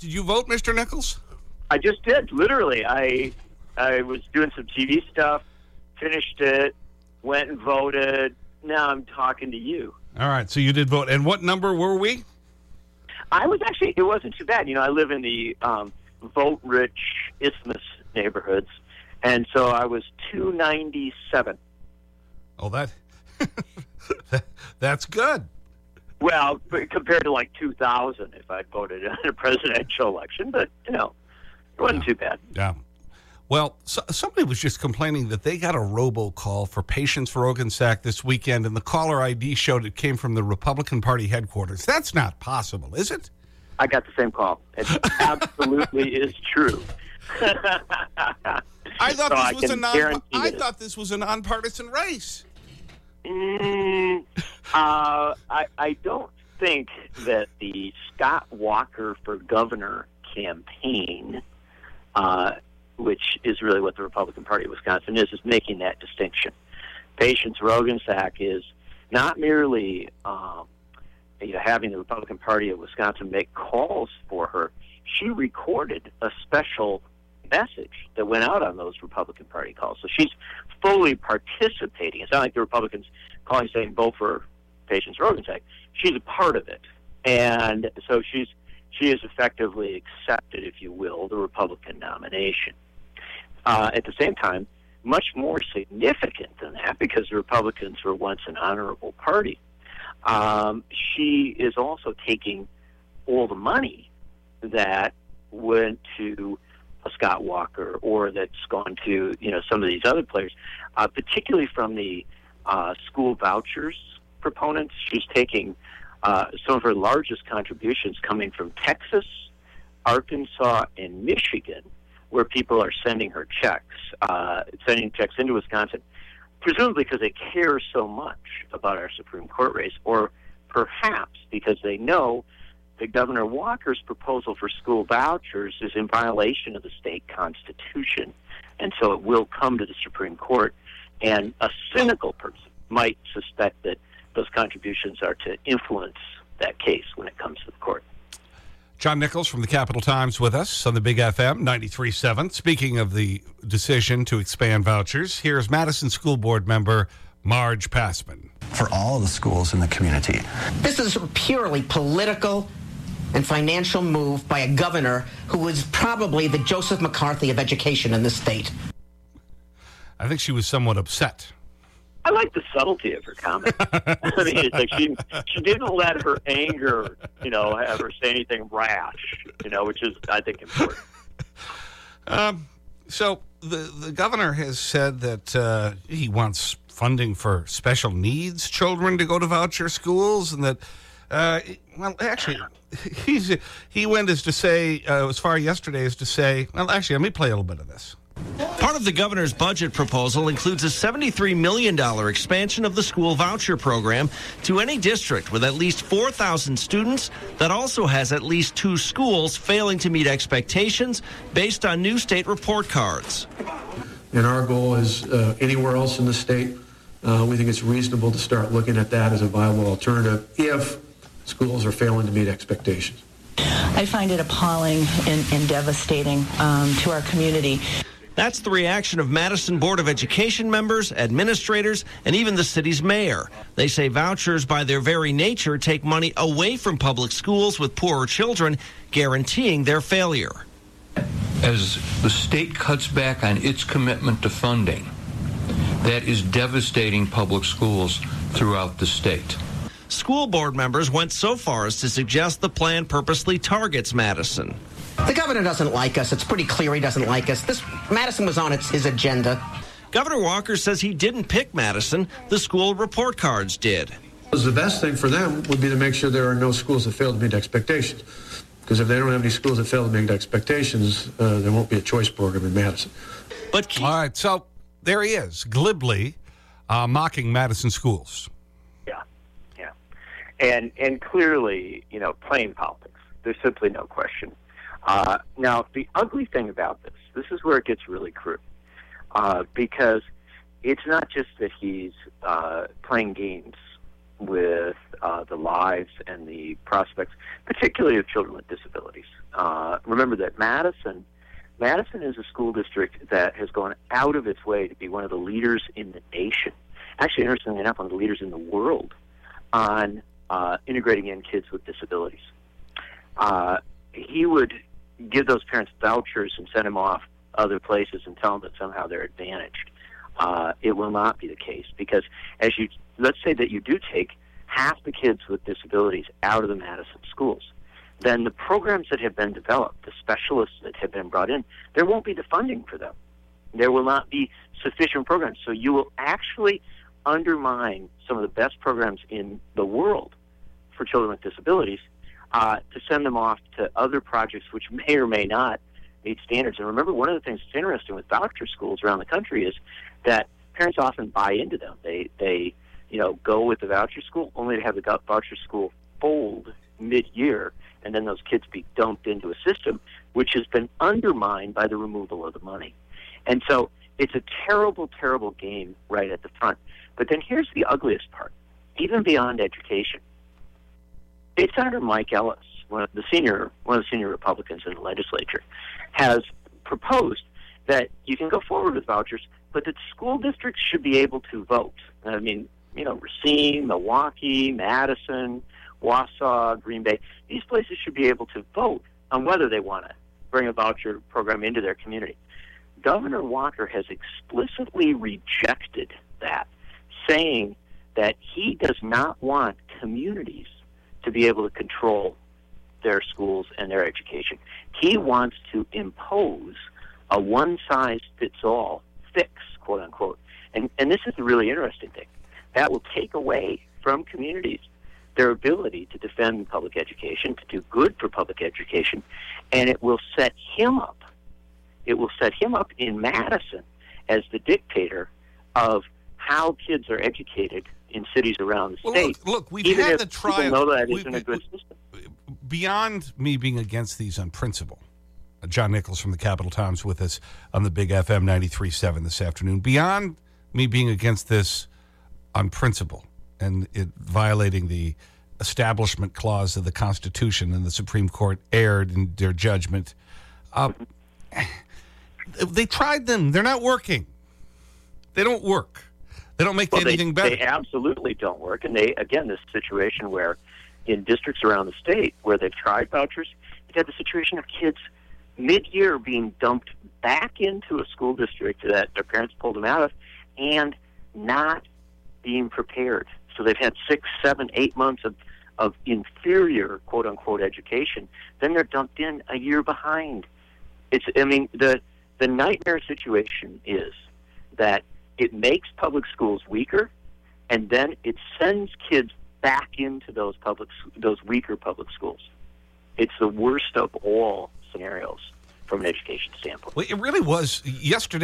Did you vote, Mr. Nichols? I just did, literally. I was doing some TV stuff, finished it, went and voted. Now I'm talking to you. All right, so you did vote. And what number were we? I was actually, it wasn't too bad. I live in the vote-rich Isthmus neighborhoods, and so I was 297. Oh, that's good. Well, compared to like 2,000 if I'd voted in a presidential election, but, it wasn't too bad. Yeah. Well, somebody was just complaining that they got a robocall for Patience Roggensack this weekend, and the caller ID showed it came from the Republican Party headquarters. That's not possible, is it? I got the same call. It absolutely is true. I thought this was a nonpartisan race. I don't think that the Scott Walker for governor campaign, which is really what the Republican Party of Wisconsin is making that distinction. Patience Roggensack is not merely having the Republican Party of Wisconsin make calls for her. She recorded a special message that went out on those Republican Party calls. So she's fully participating. It's not like the Republicans calling saying vote for Patience Roggensack. She's a part of it. And so she has effectively accepted, if you will, the Republican nomination. At the same time, much more significant than that, because the Republicans were once an honorable party, she is also taking all the money that went to Scott Walker or that's gone to some of these other players, particularly from the school vouchers proponents. She's taking some of her largest contributions coming from Texas, Arkansas, and Michigan, where people are sending her checks, sending checks into Wisconsin, presumably because they care so much about our Supreme Court race, or perhaps because they know that Governor Walker's proposal for school vouchers is in violation of the state constitution, and so it will come to the Supreme Court. And a cynical person might suspect that those contributions are to influence that case when it comes to the court. John Nichols from the Capital Times with us on the Big FM 93.7. Speaking of the decision to expand vouchers, here's Madison School Board member Marge Passman. For all the schools in the community. This is a purely political and financial move by a governor who was probably the Joseph McCarthy of education in this state. I think she was somewhat upset. I like the subtlety of her comment. I mean, it's like she didn't let her anger, have her say anything rash, which is, I think, important. So the governor has said that he wants funding for special needs children to go to voucher schools, and that, well, actually, he went as to say, as far yesterday as to say, well, actually, let me play a little bit of this. Part of the governor's budget proposal includes a $73 million expansion of the school voucher program to any district with at least 4,000 students that also has at least 2 schools failing to meet expectations based on new state report cards. And our goal is anywhere else in the state, we think it's reasonable to start looking at that as a viable alternative if schools are failing to meet expectations. I find it appalling and devastating to our community. That's the reaction of Madison Board of Education members, administrators, and even the city's mayor. They say vouchers, by their very nature, take money away from public schools with poorer children, guaranteeing their failure. As the state cuts back on its commitment to funding, that is devastating public schools throughout the state. School board members went so far as to suggest the plan purposely targets Madison. The governor doesn't like us. It's pretty clear he doesn't like us. Madison was on his agenda. Governor Walker says he didn't pick Madison. The school report cards did. The best thing for them would be to make sure there are no schools that fail to meet expectations. Because if they don't have any schools that fail to meet expectations, there won't be a choice program in Madison. All right, so there he is, glibly mocking Madison schools. Yeah. And clearly, playing politics. There's simply no question. Now, the ugly thing about this is where it gets really crude, because it's not just that he's playing games with the lives and the prospects, particularly of children with disabilities. remember that Madison is a school district that has gone out of its way to be one of the leaders in the nation. Actually, interestingly enough, one of the leaders in the world on integrating in kids with disabilities. He would give those parents vouchers and send them off other places and tell them that somehow they're advantaged. It will not be the case, because let's say that you do take half the kids with disabilities out of the Madison schools, then the programs that have been developed, the specialists that have been brought in, there won't be the funding for them. There will not be sufficient programs. So you will actually undermine some of the best programs in the world for children with disabilities to send them off to other projects which may or may not meet standards. And remember, one of the things that's interesting with voucher schools around the country is that parents often buy into them. They go with the voucher school only to have the voucher school fold mid-year, and then those kids be dumped into a system which has been undermined by the removal of the money. And so it's a terrible, terrible game right at the front. But then here's the ugliest part. Even beyond education, State Senator Mike Ellis, one of the senior Republicans in the legislature, has proposed that you can go forward with vouchers, but that school districts should be able to vote. I mean, Racine, Milwaukee, Madison, Wausau, Green Bay, these places should be able to vote on whether they want to bring a voucher program into their community. Governor Walker has explicitly rejected that, saying that he does not want communities to be able to control their schools and their education. He wants to impose a one-size-fits-all fix, quote-unquote. And this is the really interesting thing. That will take away from communities their ability to defend public education, to do good for public education, and it will set him up. It will set him up in Madison as the dictator of how kids are educated in cities around the state. Look, we've had the trial. People know that isn't a good system. Beyond me being against these on principle, John Nichols from the Capital Times with us on the Big FM 93.7 this afternoon. Beyond me being against this on principle and it violating the Establishment Clause of the Constitution, and the Supreme Court erred in their judgment, they tried them. They're not working. They don't work. They don't make anything better. They absolutely don't work. And this situation where in districts around the state where they've tried vouchers, you've had the situation of kids mid-year being dumped back into a school district that their parents pulled them out of and not being prepared. So they've had 6, 7, 8 months of inferior, quote-unquote, education. Then they're dumped in a year behind. The nightmare situation is that it makes public schools weaker, and then it sends kids back into those weaker public schools. It's the worst of all scenarios from an education standpoint. Well, it really was. Yesterday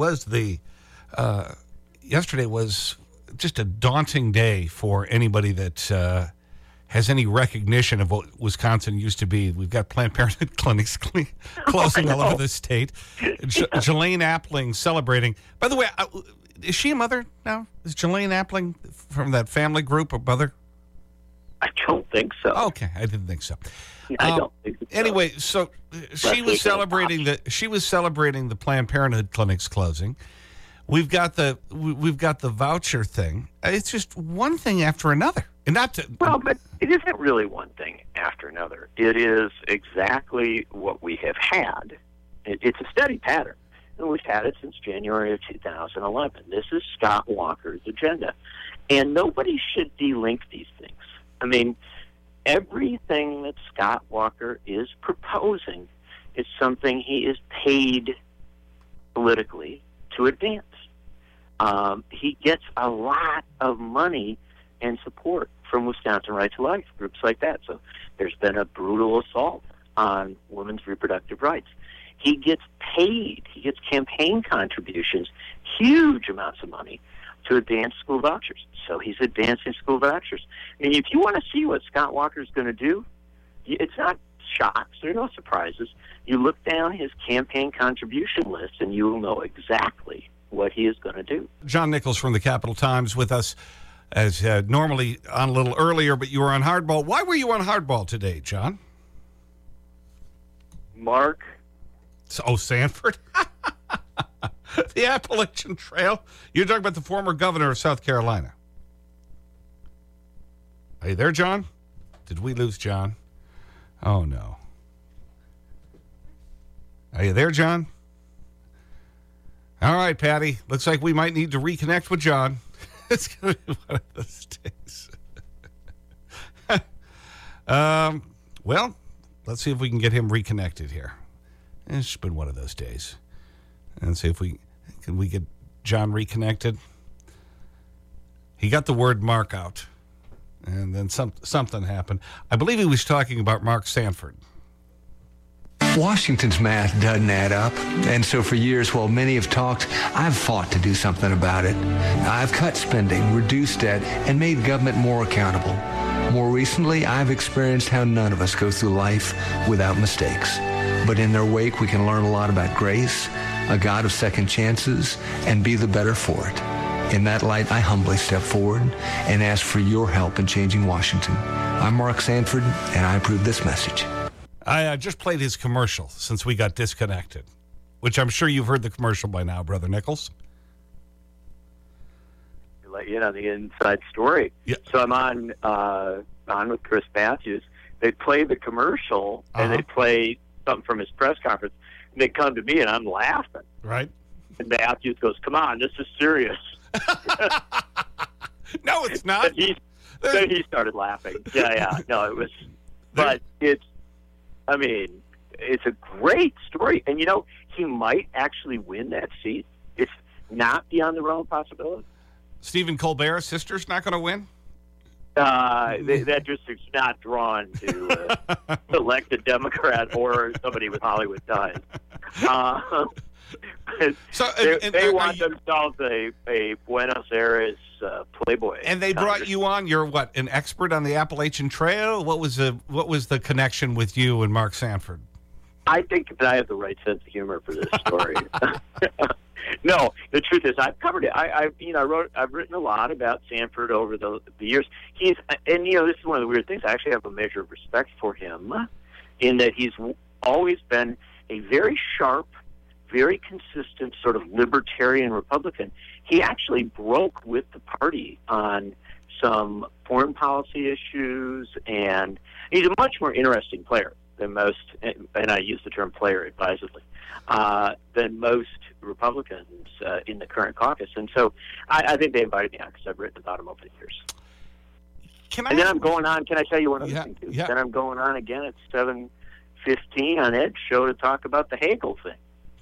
was just a daunting day for anybody that has any recognition of what Wisconsin used to be. We've got Planned Parenthood clinics closing all over the state. Jelaine Appling celebrating. By the way, is she a mother now? Is Jelaine Appling from that family group a mother? I don't think so. Okay, I didn't think so. I don't think so. Anyway, so she was celebrating the Planned Parenthood clinics closing. We've got the voucher thing. It's just one thing after another. And but it isn't really one thing after another. It is exactly what we have had. It's a steady pattern. And we've had it since January of 2011. This is Scott Walker's agenda. And nobody should delink these things. I mean, everything that Scott Walker is proposing is something he is paid politically to advance. He gets a lot of money and support from Wisconsin Right to Life, groups like that. So there's been a brutal assault on women's reproductive rights. He gets paid. He gets campaign contributions, huge amounts of money, to advance school vouchers. So he's advancing school vouchers. I mean, if you want to see what Scott Walker's going to do, it's not shocks. There are no surprises. You look down his campaign contribution list, and you will know exactly what he is going to do. John Nichols from the Capital Times with us, as normally on a little earlier, but you were on hardball. Why were you on hardball today, John? Mark. Oh, Sanford? The Appalachian Trail? You're talking about the former governor of South Carolina. Are you there, John? Did we lose John? Oh, no. Are you there, John? All right, Patty. Looks like we might need to reconnect with John. It's going to be one of those days. Well, let's see if we can get him reconnected here. It's been one of those days. And see if can we get John reconnected. He got the word Mark out. And then something happened. I believe he was talking about Mark Sanford. Washington's math doesn't add up, and so for years, while many have talked, I've fought to do something about it. I've cut spending, reduced debt, and made government more accountable. More recently, I've experienced how none of us go through life without mistakes. But in their wake, we can learn a lot about grace, a God of second chances, and be the better for it. In that light, I humbly step forward and ask for your help in changing Washington. I'm Mark Sanford, and I approve this message. I just played his commercial since we got disconnected, which I'm sure you've heard the commercial by now, Brother Nichols. Let you know the inside story. Yeah. So I'm on with Chris Matthews. They play the commercial, and they play something from his press conference. And they come to me, and I'm laughing. Right. And Matthews goes, "Come on, this is serious." No, it's not. Then he started laughing. Yeah. No, it was. But it's a great story. And, he might actually win that seat. It's not beyond the realm of possibility. Stephen Colbert's sister's not going to win? That district's not drawn to elect a Democrat or somebody with Hollywood ties. They want themselves a Buenos Aires playboy. And they brought you on. You're what, an expert on the Appalachian Trail? What was the connection with you and Mark Sanford? I think that I have the right sense of humor for this story. No, the truth is I've covered it. I've written a lot about Sanford over the years. This is one of the weird things. I actually have a measure of respect for him in that he's always been a very sharp, very consistent sort of libertarian Republican. He actually broke with the party on some foreign policy issues, and he's a much more interesting player than most, and I use the term player advisedly, than most Republicans in the current caucus. And so I think they invited me on because I've written about him over the years. Then I'm going on, can I tell you one other thing, too? Yeah. Then I'm going on again at 7:15 on Ed's show to talk about the Hagel thing.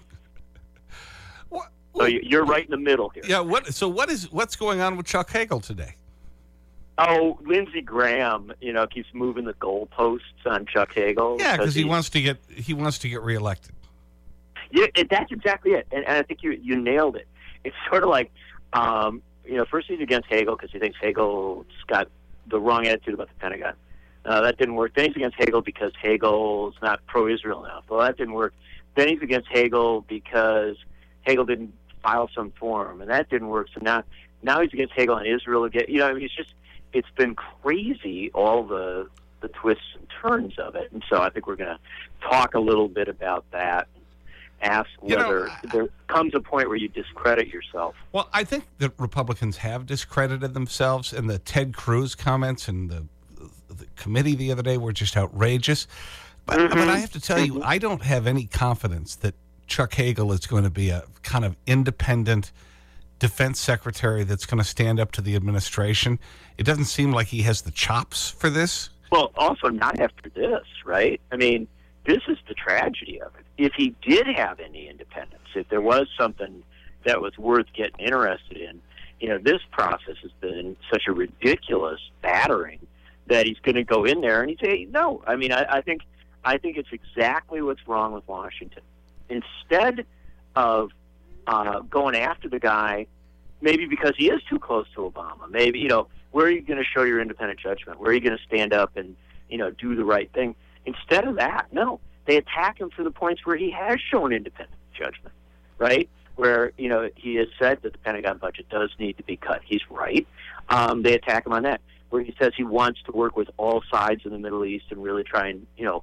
So you're right in the middle here. Yeah. What's going on with Chuck Hagel today? Oh, Lindsey Graham, keeps moving the goalposts on Chuck Hagel. Yeah, because he wants to get reelected. Yeah, that's exactly it. And I think you nailed it. It's sort of like, first he's against Hagel because he thinks Hagel's got the wrong attitude about the Pentagon. That didn't work. Then he's against Hagel because Hagel's not pro-Israel enough. Well, that didn't work. Then he's against Hagel because Hagel didn't file some form, and that didn't work. So now he's against Hagel and Israel again. It's been crazy, all the twists and turns of it. And so I think we're going to talk a little bit about that. Ask whether there comes a point where you discredit yourself. Well, I think that Republicans have discredited themselves, and the Ted Cruz comments and the committee the other day were just outrageous. But I have to tell you, I don't have any confidence that Chuck Hagel is going to be a kind of independent defense secretary that's going to stand up to the administration. It doesn't seem like he has the chops for this. Well, also not after this, right? I mean, this is the tragedy of it. If he did have any independence, if there was something that was worth getting interested in, this process has been such a ridiculous battering that he's going to go in there and he'd say, no. I mean, I think it's exactly what's wrong with Washington. Instead of going after the guy, maybe because he is too close to Obama, maybe, where are you going to show your independent judgment? Where are you going to stand up and, do the right thing? Instead of that, no, they attack him for the points where he has shown independent judgment, right? Where, he has said that the Pentagon budget does need to be cut. He's right. They attack him on that. Where he says he wants to work with all sides in the Middle East and really try and,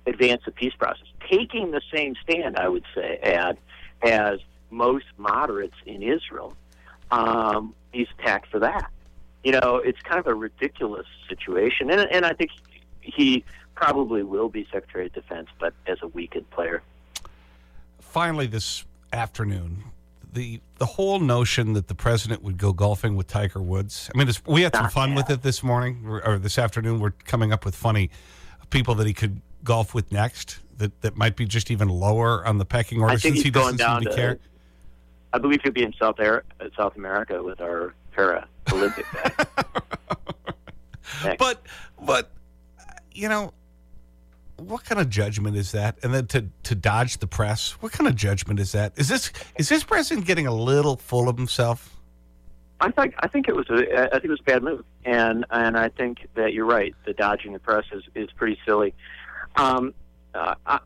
advance the peace process. Taking the same stand, I would say, as most moderates in Israel, he's attacked for that. It's kind of a ridiculous situation, and I think he probably will be Secretary of Defense, but as a weakened player. Finally, this afternoon, the whole notion that the president would go golfing with Tiger Woods. I mean, we had some fun with it this morning, or this afternoon. We're coming up with funny people that he could golf with next that might be just even lower on the pecking order, since he doesn't seem to care. I believe he'll be in South America with our para-Olympic guy. But what kind of judgment is that? And then to dodge the press, what kind of judgment is that? Is this president getting a little full of himself? I think it was a bad move, and I think that you're right. The dodging the press is pretty silly. I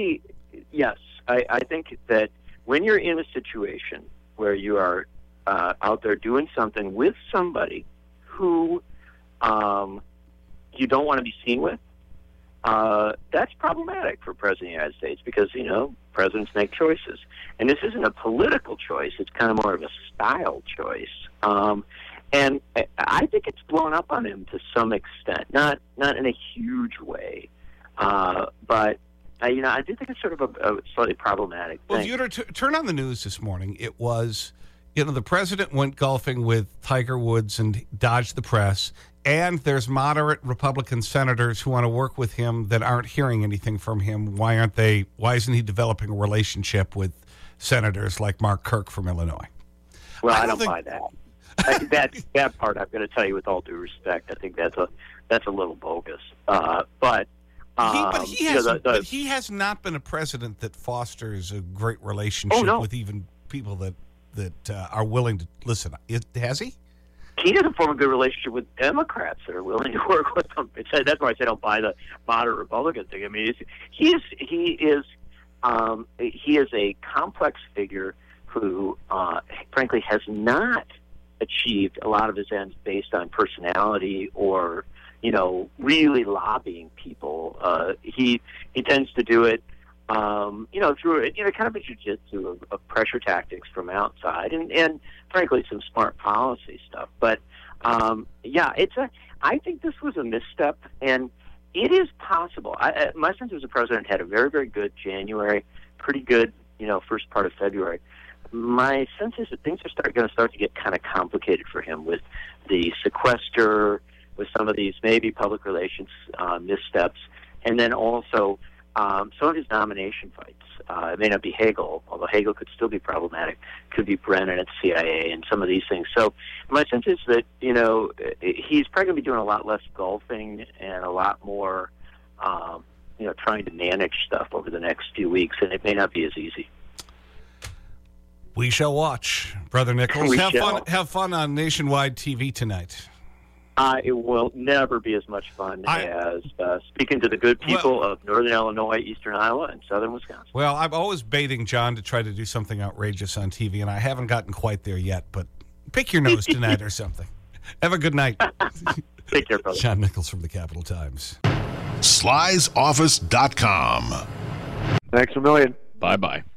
think that when you're in a situation where you are out there doing something with somebody who you don't want to be seen with, that's problematic for President of the United States, because, presidents make choices. And this isn't a political choice. It's kind of more of a style choice. And I think it's blown up on him to some extent, not in a huge way. But, I do think it's sort of a slightly problematic thing. Well, if you were to turn on the news this morning, it was, the president went golfing with Tiger Woods and dodged the press. And there's moderate Republican senators who want to work with him that aren't hearing anything from him. Why isn't he developing a relationship with senators like Mark Kirk from Illinois? Well, I don't buy that. That part, I'm going to tell you with all due respect, I think that's a little bogus. But he has not been a president that fosters a great relationship with even people that are willing to listen. Has he? He doesn't form a good relationship with Democrats that are willing to work with him. That's why I say I don't buy the moderate Republican thing. I mean, he is a complex figure who, frankly, has not achieved a lot of his ends based on personality or, really lobbying people. He tends to do it, through kind of a jiu-jitsu of pressure tactics from outside and frankly, some smart policy stuff. But, I think this was a misstep, and it is possible. My sense was the president had a very, very good January, pretty good, first part of February. My sense is that things are going to start to get kind of complicated for him with the sequester, with some of these maybe public relations missteps, and then also some of his nomination fights. It may not be Hagel, although Hagel could still be problematic. Could be Brennan at CIA and some of these things. So my sense is that, he's probably going to be doing a lot less golfing and a lot more, trying to manage stuff over the next few weeks, and it may not be as easy. We shall watch, Brother Nichols. Have fun on nationwide TV tonight. It will never be as much fun as speaking to the good people of northern Illinois, eastern Iowa, and southern Wisconsin. Well, I'm always baiting John to try to do something outrageous on TV, and I haven't gotten quite there yet, but pick your nose tonight or something. Have a good night. Take care, brother. John Nichols from the Capital Times. Sly'sOffice.com. Thanks a million. Bye-bye.